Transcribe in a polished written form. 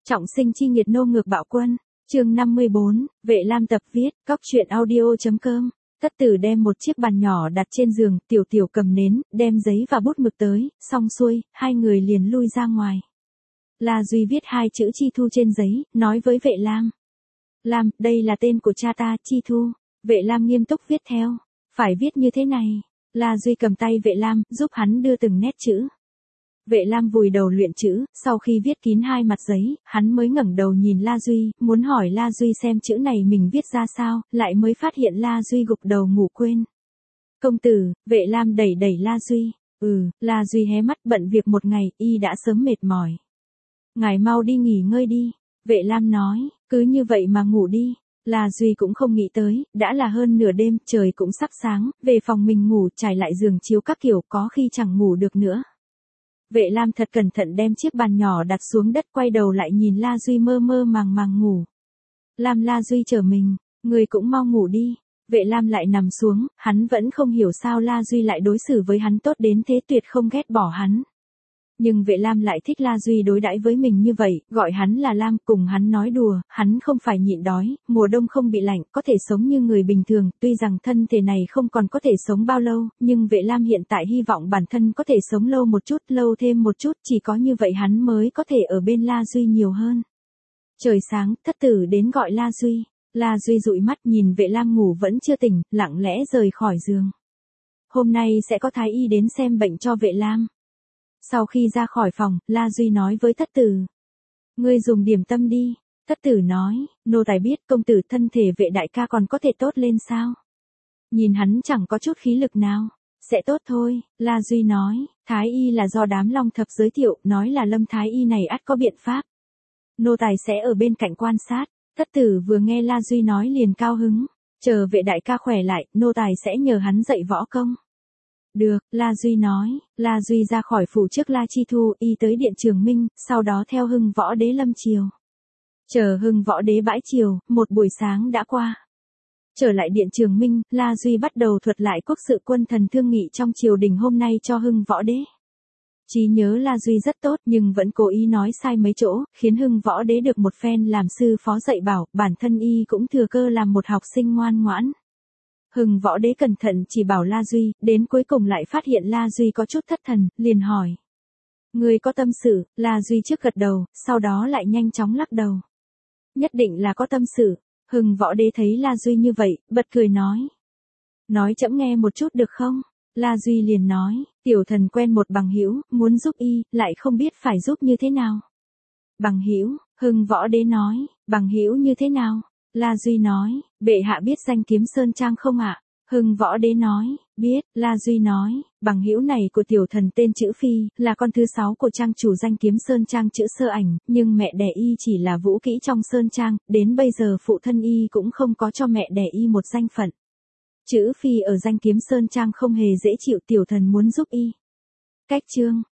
Trọng sinh chi nghiệt nô ngược bạo quân. Chương 54, Vệ Lam tập viết, góc truyện audio.com. Tất Tử đem một chiếc bàn nhỏ đặt trên giường, Tiểu Tiểu cầm nến, đem giấy và bút mực tới, xong xuôi, hai người liền lui ra ngoài. La Duy viết hai chữ Chi Thu trên giấy, nói với Vệ Lam. Lam, đây là tên của cha ta, Chi Thu. Vệ Lam nghiêm túc viết theo. Phải viết như thế này. La Duy cầm tay Vệ Lam, giúp hắn đưa từng nét chữ. Vệ Lam vùi đầu luyện chữ, sau khi viết kín hai mặt giấy, hắn mới ngẩng đầu nhìn La Duy, muốn hỏi La Duy xem chữ này mình viết ra sao, lại mới phát hiện La Duy gục đầu ngủ quên. Công tử, Vệ Lam đẩy đẩy La Duy. La Duy hé mắt, bận việc một ngày, y đã sớm mệt mỏi. Ngài mau đi nghỉ ngơi đi. Vệ Lam nói, cứ như vậy mà ngủ đi. La Duy cũng không nghĩ tới, đã là hơn nửa đêm, trời cũng sắp sáng, về phòng mình ngủ, trải lại giường chiếu các kiểu, có khi chẳng ngủ được nữa. Vệ Lam thật cẩn thận đem chiếc bàn nhỏ đặt xuống đất, quay đầu lại nhìn La Duy mơ mơ màng màng ngủ. La Duy chờ mình, người cũng mau ngủ đi. Vệ Lam lại nằm xuống, hắn vẫn không hiểu sao La Duy lại đối xử với hắn tốt đến thế, tuyệt không ghét bỏ hắn. Nhưng Vệ Lam lại thích La Duy đối đãi với mình như vậy, gọi hắn là Lam, cùng hắn nói đùa, hắn không phải nhịn đói, mùa đông không bị lạnh, có thể sống như người bình thường, tuy rằng thân thể này không còn có thể sống bao lâu, nhưng Vệ Lam hiện tại hy vọng bản thân có thể sống lâu một chút, lâu thêm một chút, chỉ có như vậy hắn mới có thể ở bên La Duy nhiều hơn. Trời sáng, Thất Tử đến gọi La Duy. La Duy dụi mắt nhìn Vệ Lam ngủ vẫn chưa tỉnh, lặng lẽ rời khỏi giường. Hôm nay sẽ có thái y đến xem bệnh cho Vệ Lam. Sau khi ra khỏi phòng, La Duy nói với Thất Tử. Ngươi dùng điểm tâm đi. Thất Tử nói, nô tài biết, công tử, thân thể Vệ đại ca còn có thể tốt lên sao? Nhìn hắn chẳng có chút khí lực nào. Sẽ tốt thôi, La Duy nói, thái y là do đám Long Thập giới thiệu, nói là Lâm thái y này ắt có biện pháp. Nô tài sẽ ở bên cạnh quan sát. Thất Tử vừa nghe La Duy nói liền cao hứng. Chờ Vệ đại ca khỏe lại, nô tài sẽ nhờ hắn dạy võ công. Được, La Duy nói. La Duy ra khỏi phủ trước La Chi Thu, y tới điện Trường Minh, sau đó theo Hưng Võ Đế lâm triều. Chờ Hưng Võ Đế bãi triều, một buổi sáng đã qua. Trở lại điện Trường Minh, La Duy bắt đầu thuật lại quốc sự quân thần thương nghị trong triều đình hôm nay cho Hưng Võ Đế. Trí nhớ La Duy rất tốt, nhưng vẫn cố ý nói sai mấy chỗ, khiến Hưng Võ Đế được một phen làm sư phó dạy bảo, bản thân y cũng thừa cơ làm một học sinh ngoan ngoãn. Hưng Võ Đế cẩn thận chỉ bảo La Duy, đến cuối cùng lại phát hiện La Duy có chút thất thần, liền hỏi. Người có tâm sự? La Duy trước gật đầu, sau đó lại nhanh chóng lắc đầu. Nhất định là có tâm sự. Hưng Võ Đế thấy La Duy như vậy, bật cười nói. Nói trẫm nghe một chút được không? La Duy liền nói, tiểu thần quen một bằng hữu, muốn giúp y, lại không biết phải giúp như thế nào. Bằng hữu? Hưng Võ Đế nói, bằng hữu như thế nào? La Duy nói, bệ hạ biết danh Kiếm Sơn Trang không ạ? Hưng Võ Đế nói, biết. La Duy nói, bằng hữu này của tiểu thần tên chữ Phi, là con thứ 6 của trang chủ danh Kiếm Sơn Trang chữ Sơ Ảnh, nhưng mẹ đẻ y chỉ là vũ kỹ trong Sơn Trang, đến bây giờ phụ thân y cũng không có cho mẹ đẻ y một danh phận. Chữ Phi ở danh Kiếm Sơn Trang không hề dễ chịu, tiểu thần muốn giúp y. Cách chương.